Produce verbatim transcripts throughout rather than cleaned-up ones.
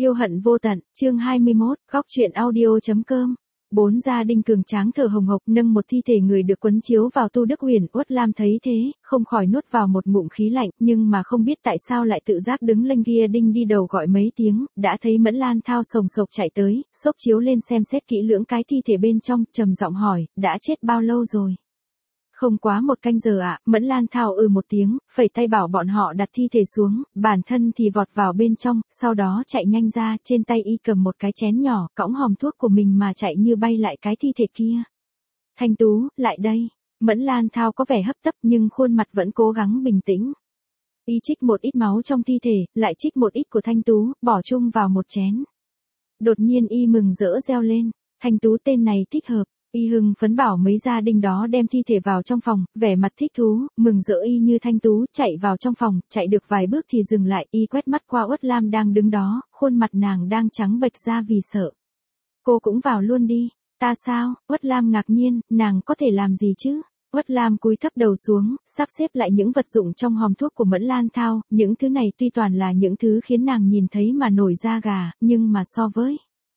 Yêu hận vô tận, chương hai mươi mốt, góc truyện audio.com. Bốn gia đình cường tráng thở hồng hộc nâng một thi thể người được quấn chiếu vào Tu Đức Huyền. Uất Lam thấy thế, không khỏi nuốt vào một ngụm khí lạnh, nhưng mà không biết tại sao lại tự giác đứng lên kia đinh đi đầu gọi mấy tiếng, đã thấy Mẫn Lan Thao sồng sộc chạy tới, xốc chiếu lên xem xét kỹ lưỡng cái thi thể bên trong, trầm giọng hỏi, đã chết bao lâu rồi? Không quá một canh giờ ạ, à, Mẫn Lan Thao ừ một tiếng, phẩy tay bảo bọn họ đặt thi thể xuống, bản thân thì vọt vào bên trong, sau đó chạy nhanh ra, trên tay y cầm một cái chén nhỏ, cõng hòm thuốc của mình mà chạy như bay lại cái thi thể kia. Thanh Tú, lại đây. Mẫn Lan Thao có vẻ hấp tấp nhưng khuôn mặt vẫn cố gắng bình tĩnh. Y trích một ít máu trong thi thể, lại trích một ít của Thanh Tú, bỏ chung vào một chén. Đột nhiên y mừng rỡ reo lên, Thanh Tú tên này thích hợp. Y hưng phấn bảo mấy gia đình đó đem thi thể vào trong phòng, vẻ mặt thích thú, mừng rỡ y như Thanh Tú, chạy vào trong phòng, chạy được vài bước thì dừng lại, y quét mắt qua Uất Lam đang đứng đó, khuôn mặt nàng đang trắng bệch ra vì sợ. Cô cũng vào luôn đi, ta sao? Uất Lam ngạc nhiên, nàng có thể làm gì chứ? Uất Lam cúi thấp đầu xuống, sắp xếp lại những vật dụng trong hòm thuốc của Mẫn Lan Thao, những thứ này tuy toàn là những thứ khiến nàng nhìn thấy mà nổi da gà, nhưng mà so với...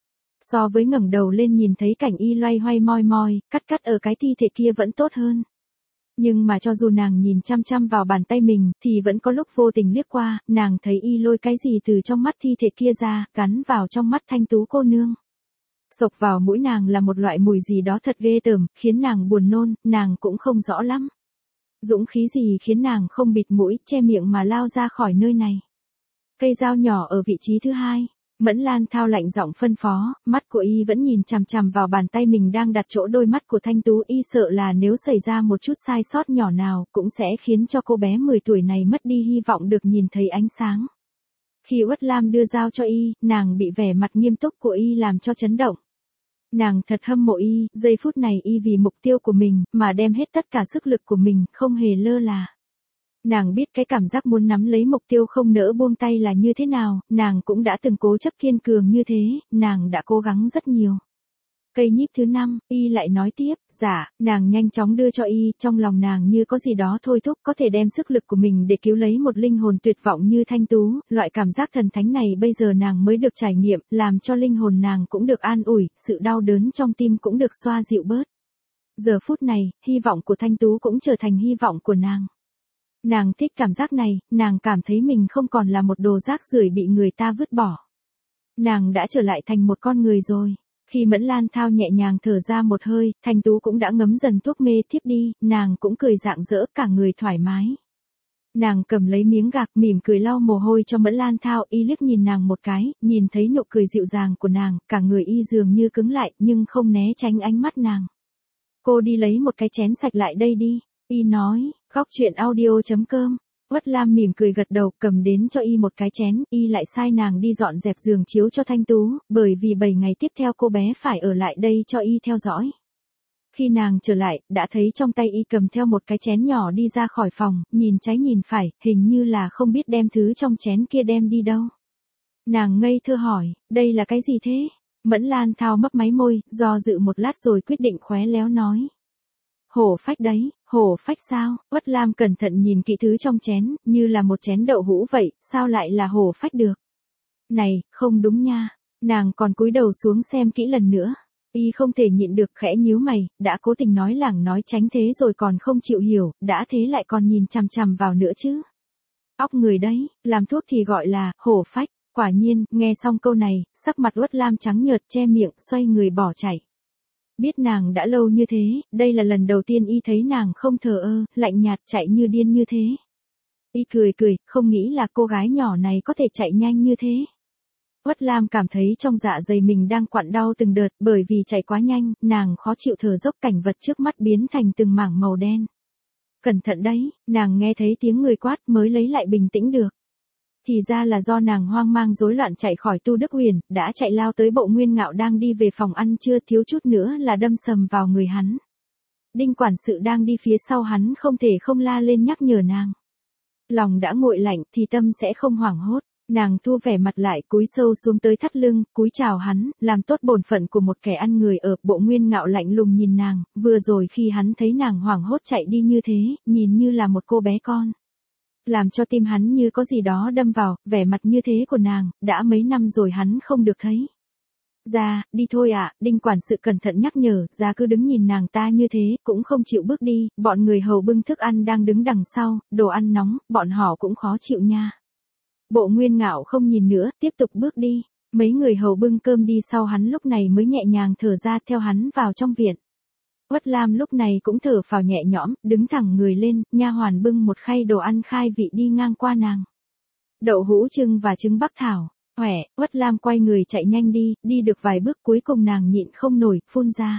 So với ngẩng đầu lên nhìn thấy cảnh y loay hoay moi moi, cắt cắt ở cái thi thể kia vẫn tốt hơn. Nhưng mà cho dù nàng nhìn chăm chăm vào bàn tay mình, thì vẫn có lúc vô tình liếc qua, nàng thấy y lôi cái gì từ trong mắt thi thể kia ra, gắn vào trong mắt Thanh Tú cô nương. Xộc vào mũi nàng là một loại mùi gì đó thật ghê tởm, khiến nàng buồn nôn, nàng cũng không rõ lắm. Dũng khí gì khiến nàng không bịt mũi, che miệng mà lao ra khỏi nơi này. Cây dao nhỏ ở vị trí thứ hai. Mẫn Lan Thao lạnh giọng phân phó, mắt của y vẫn nhìn chằm chằm vào bàn tay mình đang đặt chỗ đôi mắt của Thanh Tú, y sợ là nếu xảy ra một chút sai sót nhỏ nào, cũng sẽ khiến cho cô bé mười tuổi này mất đi hy vọng được nhìn thấy ánh sáng. Khi Uất Lam đưa dao cho y, nàng bị vẻ mặt nghiêm túc của y làm cho chấn động. Nàng thật hâm mộ y, giây phút này y vì mục tiêu của mình, mà đem hết tất cả sức lực của mình, không hề lơ là. Nàng biết cái cảm giác muốn nắm lấy mục tiêu không nỡ buông tay là như thế nào, nàng cũng đã từng cố chấp kiên cường như thế, nàng đã cố gắng rất nhiều. Cây nhíp thứ năm, y lại nói tiếp, dạ, nàng nhanh chóng đưa cho y, trong lòng nàng như có gì đó thôi thúc có thể đem sức lực của mình để cứu lấy một linh hồn tuyệt vọng như Thanh Tú, loại cảm giác thần thánh này bây giờ nàng mới được trải nghiệm, làm cho linh hồn nàng cũng được an ủi, sự đau đớn trong tim cũng được xoa dịu bớt. Giờ phút này, hy vọng của Thanh Tú cũng trở thành hy vọng của nàng. Nàng thích cảm giác này, nàng cảm thấy mình không còn là một đồ rác rưởi bị người ta vứt bỏ. Nàng đã trở lại thành một con người rồi. Khi Mẫn Lan Thao nhẹ nhàng thở ra một hơi, Thanh Tú cũng đã ngấm dần thuốc mê thiếp đi, nàng cũng cười rạng rỡ cả người thoải mái. Nàng cầm lấy miếng gạc mỉm cười lau mồ hôi cho Mẫn Lan Thao, y liếc nhìn nàng một cái, nhìn thấy nụ cười dịu dàng của nàng, cả người y dường như cứng lại nhưng không né tránh ánh mắt nàng. Cô đi lấy một cái chén sạch lại đây đi. Y nói, góc truyện audio.com. Uất Lam mỉm cười gật đầu, cầm đến cho y một cái chén, y lại sai nàng đi dọn dẹp giường chiếu cho Thanh Tú, bởi vì bảy ngày tiếp theo cô bé phải ở lại đây cho y theo dõi. Khi nàng trở lại, đã thấy trong tay y cầm theo một cái chén nhỏ đi ra khỏi phòng, nhìn trái nhìn phải, hình như là không biết đem thứ trong chén kia đem đi đâu. Nàng ngây thơ hỏi, đây là cái gì thế? Mẫn Lan Thao mấp máy môi, do dự một lát rồi quyết định khéo léo nói. Hổ phách đấy, hổ phách sao? Uất Lam cẩn thận nhìn kỹ thứ trong chén, như là một chén đậu hũ vậy, sao lại là hổ phách được? Này, không đúng nha, nàng còn cúi đầu xuống xem kỹ lần nữa. Y không thể nhịn được khẽ nhíu mày, đã cố tình nói lảng nói tránh thế rồi còn không chịu hiểu, đã thế lại còn nhìn chằm chằm vào nữa chứ. Óc người đấy, làm thuốc thì gọi là hổ phách, quả nhiên, nghe xong câu này, sắc mặt Uất Lam trắng nhợt che miệng, xoay người bỏ chạy. Biết nàng đã lâu như thế, đây là lần đầu tiên y thấy nàng không thờ ơ, lạnh nhạt chạy như điên như thế. Y cười cười, không nghĩ là cô gái nhỏ này có thể chạy nhanh như thế. Uất Lam cảm thấy trong dạ dày mình đang quặn đau từng đợt, bởi vì chạy quá nhanh, nàng khó chịu thở dốc, cảnh vật trước mắt biến thành từng mảng màu đen. Cẩn thận đấy, nàng nghe thấy tiếng người quát mới lấy lại bình tĩnh được. Thì ra là do nàng hoang mang rối loạn chạy khỏi Tu Đức Huyền, đã chạy lao tới Bộ Nguyên Ngạo đang đi về phòng ăn trưa, thiếu chút nữa là đâm sầm vào người hắn. Đinh quản sự đang đi phía sau hắn không thể không la lên nhắc nhở nàng. Lòng đã nguội lạnh thì tâm sẽ không hoảng hốt, nàng thu vẻ mặt lại, cúi sâu xuống tới thắt lưng, cúi chào hắn, làm tốt bổn phận của một kẻ ăn người ở. Bộ Nguyên Ngạo lạnh lùng nhìn nàng, vừa rồi khi hắn thấy nàng hoảng hốt chạy đi như thế, nhìn như là một cô bé con. làm cho tim hắn như có gì đó đâm vào, vẻ mặt như thế của nàng, đã mấy năm rồi hắn không được thấy. Ra, đi thôi ạ, Đinh quản sự cẩn thận nhắc nhở, ra cứ đứng nhìn nàng ta như thế, cũng không chịu bước đi, bọn người hầu bưng thức ăn đang đứng đằng sau, đồ ăn nóng, bọn họ cũng khó chịu nha. Bộ Nguyên Ngạo không nhìn nữa, tiếp tục bước đi, mấy người hầu bưng cơm đi sau hắn lúc này mới nhẹ nhàng thở ra theo hắn vào trong viện. Uất Lam lúc này cũng thở phào nhẹ nhõm, đứng thẳng người lên, nha hoàn bưng một khay đồ ăn khai vị đi ngang qua nàng. Đậu hũ trưng và trứng bắc thảo. Khỏe, Uất Lam quay người chạy nhanh đi, đi được vài bước cuối cùng nàng nhịn không nổi, phun ra.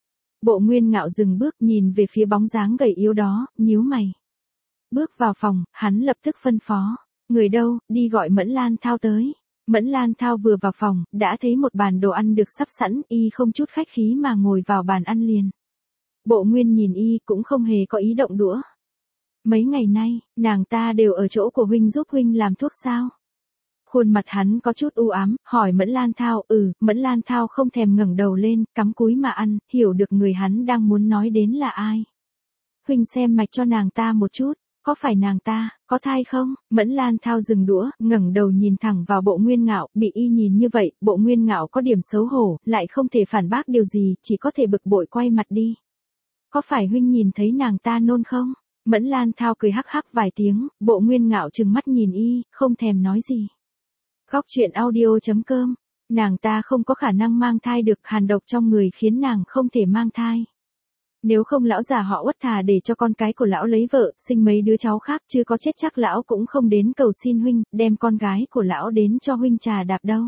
Bộ Nguyên Ngạo dừng bước nhìn về phía bóng dáng gầy yếu đó, nhíu mày. Bước vào phòng, hắn lập tức phân phó. Người đâu, đi gọi Mẫn Lan Thao tới. Mẫn Lan Thao vừa vào phòng, đã thấy một bàn đồ ăn được sắp sẵn, y không chút khách khí mà ngồi vào bàn ăn liền. Bộ Nguyên nhìn y cũng không hề có ý động đũa. Mấy ngày nay, nàng ta đều ở chỗ của huynh giúp huynh làm thuốc sao? Khuôn mặt hắn có chút u ám, hỏi Mẫn Lan Thao, ừ, Mẫn Lan Thao không thèm ngẩng đầu lên, cắm cúi mà ăn, hiểu được người hắn đang muốn nói đến là ai. Huynh xem mạch cho nàng ta một chút, có phải nàng ta, có thai không? Mẫn Lan Thao dừng đũa, ngẩng đầu nhìn thẳng vào Bộ Nguyên Ngạo, bị y nhìn như vậy, Bộ Nguyên Ngạo có điểm xấu hổ, lại không thể phản bác điều gì, chỉ có thể bực bội quay mặt đi. Có phải huynh nhìn thấy nàng ta nôn không? Mẫn Lan Thao cười hắc hắc vài tiếng, Bộ Nguyên Ngạo trừng mắt nhìn y, không thèm nói gì. Góc truyện audio chấm com, nàng ta không có khả năng mang thai được, hàn độc trong người khiến nàng không thể mang thai. Nếu không lão già họ Uất thà để cho con cái của lão lấy vợ, sinh mấy đứa cháu khác, chứ có chết chắc lão cũng không đến cầu xin huynh, đem con gái của lão đến cho huynh trà đạp đâu.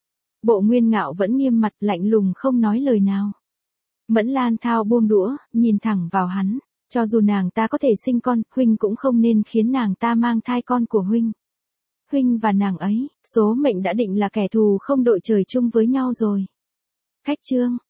Bộ Nguyên Ngạo vẫn nghiêm mặt lạnh lùng không nói lời nào. Mẫn Lan Thao buông đũa, nhìn thẳng vào hắn, cho dù nàng ta có thể sinh con, huynh cũng không nên khiến nàng ta mang thai con của huynh. Huynh và nàng ấy, số mệnh đã định là kẻ thù không đội trời chung với nhau rồi. Khách trương.